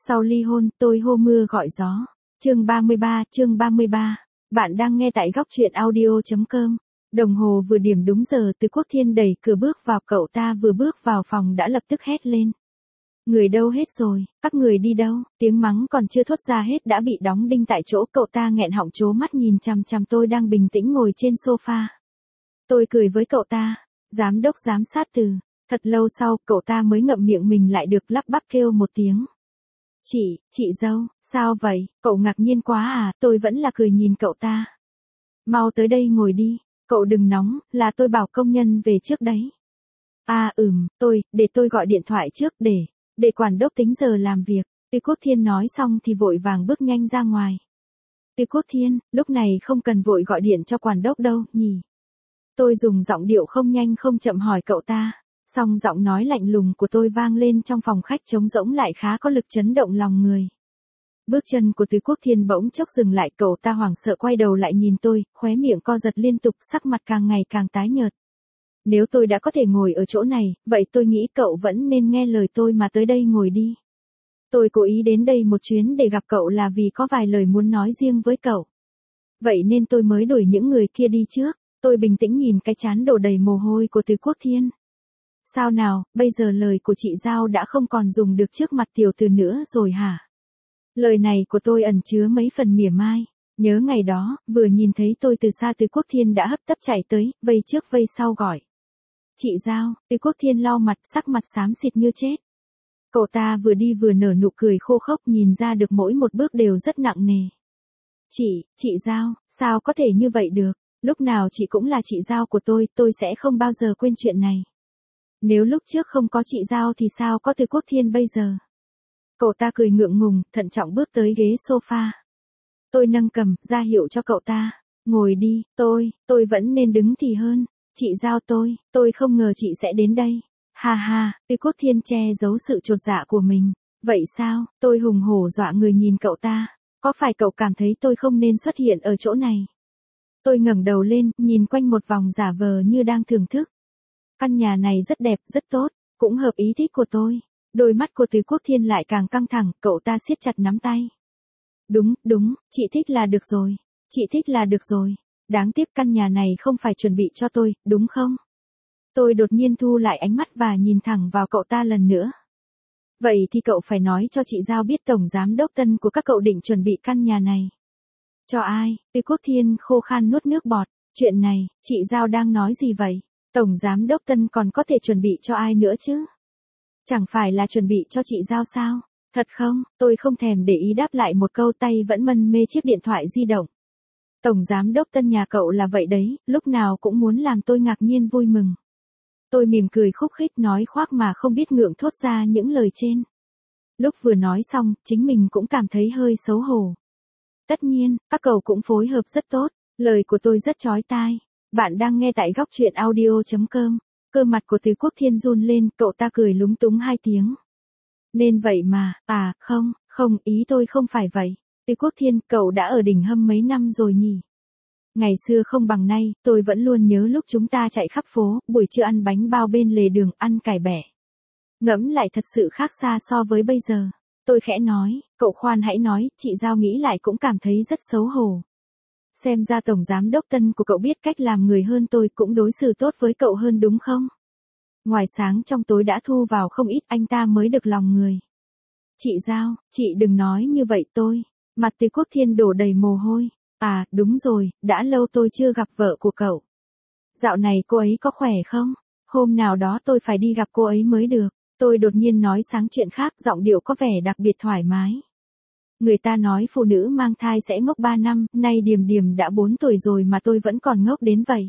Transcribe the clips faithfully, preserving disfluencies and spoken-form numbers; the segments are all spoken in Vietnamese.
Sau ly hôn, tôi hô mưa gọi gió. Chương ba mươi ba, chương ba mươi ba. Bạn đang nghe tại góc truyện audio chấm com. Đồng hồ vừa điểm đúng giờ, Từ Quốc Thiên đẩy cửa bước vào, cậu ta vừa bước vào phòng đã lập tức hét lên. Người đâu hết rồi, các người đi đâu? Tiếng mắng còn chưa thốt ra hết đã bị đóng đinh tại chỗ, cậu ta nghẹn họng trố mắt nhìn chằm chằm tôi đang bình tĩnh ngồi trên sofa. Tôi cười với cậu ta, giám đốc giám sát Từ. Thật lâu sau, cậu ta mới ngậm miệng mình lại được lắp bắp kêu một tiếng. Chị, chị dâu, sao vậy, cậu ngạc nhiên quá à, tôi vẫn là cười nhìn cậu ta. Mau tới đây ngồi đi, cậu đừng nóng, là tôi bảo công nhân về trước đấy. À ừm, tôi, để tôi gọi điện thoại trước để, để quản đốc tính giờ làm việc. Từ Quốc Thiên nói xong thì vội vàng bước nhanh ra ngoài. Từ Quốc Thiên, lúc này không cần vội gọi điện cho quản đốc đâu, nhỉ. Tôi dùng giọng điệu không nhanh không chậm hỏi cậu ta. Song giọng nói lạnh lùng của tôi vang lên trong phòng khách trống rỗng lại khá có lực chấn động lòng người. Bước chân của Từ Quốc Thiên bỗng chốc dừng lại, cậu ta hoảng sợ quay đầu lại nhìn tôi, khóe miệng co giật liên tục, sắc mặt càng ngày càng tái nhợt. Nếu tôi đã có thể ngồi ở chỗ này, vậy tôi nghĩ cậu vẫn nên nghe lời tôi mà tới đây ngồi đi. Tôi cố ý đến đây một chuyến để gặp cậu là vì có vài lời muốn nói riêng với cậu. Vậy nên tôi mới đuổi những người kia đi trước. Tôi bình tĩnh nhìn cái trán đổ đầy mồ hôi của Từ Quốc Thiên. Sao nào, bây giờ lời của chị Giao đã không còn dùng được trước mặt tiểu tử nữa rồi hả? Lời này của tôi ẩn chứa mấy phần mỉa mai. Nhớ ngày đó, vừa nhìn thấy tôi từ xa, Từ Quốc Thiên đã hấp tấp chạy tới, vây trước vây sau gọi. Chị Giao, Từ Quốc Thiên lau mặt, sắc mặt xám xịt như chết. Cậu ta vừa đi vừa nở nụ cười khô khốc, nhìn ra được mỗi một bước đều rất nặng nề. Chị, chị Giao, sao có thể như vậy được? Lúc nào chị cũng là chị Giao của tôi, tôi sẽ không bao giờ quên chuyện này. Nếu lúc trước không có chị Giao thì sao có Từ Quốc Thiên bây giờ? Cậu ta cười ngượng ngùng, thận trọng bước tới ghế sofa. Tôi nâng cầm, ra hiệu cho cậu ta. Ngồi đi, tôi, tôi vẫn nên đứng thì hơn. Chị Giao tôi, tôi không ngờ chị sẽ đến đây. Ha ha, Từ Quốc Thiên che giấu sự chột dạ của mình. Vậy sao, tôi hùng hổ dọa người nhìn cậu ta. Có phải cậu cảm thấy tôi không nên xuất hiện ở chỗ này? Tôi ngẩng đầu lên, nhìn quanh một vòng giả vờ như đang thưởng thức. Căn nhà này rất đẹp, rất tốt, cũng hợp ý thích của tôi. Đôi mắt của Từ Quốc Thiên lại càng căng thẳng, cậu ta siết chặt nắm tay. Đúng, đúng, chị thích là được rồi. Chị thích là được rồi. Đáng tiếc căn nhà này không phải chuẩn bị cho tôi, đúng không? Tôi đột nhiên thu lại ánh mắt và nhìn thẳng vào cậu ta lần nữa. Vậy thì cậu phải nói cho chị Giao biết tổng giám đốc Tân của các cậu định chuẩn bị căn nhà này. Cho ai? Từ Quốc Thiên khô khan nuốt nước bọt. Chuyện này, chị Giao đang nói gì vậy? Tổng giám đốc Tân còn có thể chuẩn bị cho ai nữa chứ? Chẳng phải là chuẩn bị cho chị Giao sao? Thật không? Tôi không thèm để ý đáp lại một câu, tay vẫn mân mê chiếc điện thoại di động. Tổng giám đốc Tân nhà cậu là vậy đấy, lúc nào cũng muốn làm tôi ngạc nhiên vui mừng. Tôi mỉm cười khúc khích nói khoác mà không biết ngượng thốt ra những lời trên. Lúc vừa nói xong, chính mình cũng cảm thấy hơi xấu hổ. Tất nhiên, các cậu cũng phối hợp rất tốt, lời của tôi rất chói tai. Bạn đang nghe tại góc truyện audio chấm com. Cơ mặt của Từ Quốc Thiên run lên, cậu ta cười lúng túng hai tiếng. Nên vậy mà, à, không, không, ý tôi không phải vậy. Từ Quốc Thiên, cậu đã ở đỉnh hâm mấy năm rồi nhỉ? Ngày xưa không bằng nay, tôi vẫn luôn nhớ lúc chúng ta chạy khắp phố, buổi trưa ăn bánh bao bên lề đường, ăn cải bẻ. Ngẫm lại thật sự khác xa so với bây giờ. Tôi khẽ nói, cậu khoan hãy nói, chị Giao nghĩ lại cũng cảm thấy rất xấu hổ. Xem ra tổng giám đốc Tân của cậu biết cách làm người hơn tôi, cũng đối xử tốt với cậu hơn đúng không? Ngoài sáng trong tối đã thu vào không ít, anh ta mới được lòng người. Chị Giao, chị đừng nói như vậy tôi. Mặt Từ Quốc Thiên đổ đầy mồ hôi. À, đúng rồi, đã lâu tôi chưa gặp vợ của cậu. Dạo này cô ấy có khỏe không? Hôm nào đó tôi phải đi gặp cô ấy mới được. Tôi đột nhiên nói sáng chuyện khác, giọng điệu có vẻ đặc biệt thoải mái. Người ta nói phụ nữ mang thai sẽ ngốc ba năm, nay Điềm Điềm đã bốn tuổi rồi mà tôi vẫn còn ngốc đến vậy.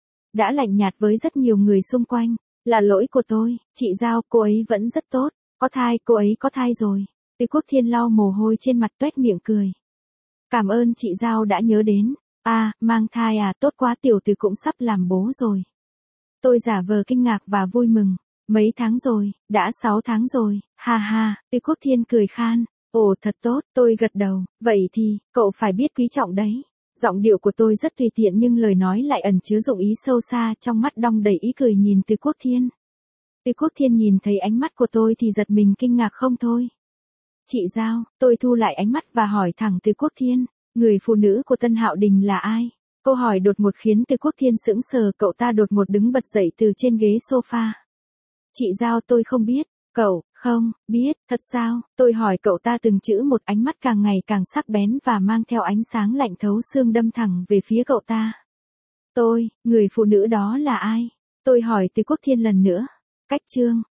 Đã lạnh nhạt với rất nhiều người xung quanh, là lỗi của tôi, chị Giao, cô ấy vẫn rất tốt, có thai, cô ấy có thai rồi. Từ Quốc Thiên lau mồ hôi trên mặt tuét miệng cười. Cảm ơn chị Giao đã nhớ đến, à, mang thai à, tốt quá, tiểu tử cũng sắp làm bố rồi. Tôi giả vờ kinh ngạc và vui mừng, mấy tháng rồi, đã sáu tháng rồi, ha ha, Từ Quốc Thiên cười khan. Ồ thật tốt, tôi gật đầu, vậy thì, cậu phải biết quý trọng đấy. Giọng điệu của tôi rất tùy tiện nhưng lời nói lại ẩn chứa dụng ý sâu xa, trong mắt đong đầy ý cười nhìn Từ Quốc Thiên. Từ Quốc Thiên nhìn thấy ánh mắt của tôi thì giật mình kinh ngạc không thôi. Chị Giao, tôi thu lại ánh mắt và hỏi thẳng Từ Quốc Thiên, người phụ nữ của Tân Hạo Đình là ai? Câu hỏi đột ngột khiến Từ Quốc Thiên sững sờ, cậu ta đột ngột đứng bật dậy từ trên ghế sofa. Chị Giao, tôi không biết. Cậu, không, biết, thật sao? Tôi hỏi cậu ta từng chữ một, ánh mắt càng ngày càng sắc bén và mang theo ánh sáng lạnh thấu xương đâm thẳng về phía cậu ta. Tôi, người phụ nữ đó là ai? Tôi hỏi Từ Quốc Thiên lần nữa. Cách chương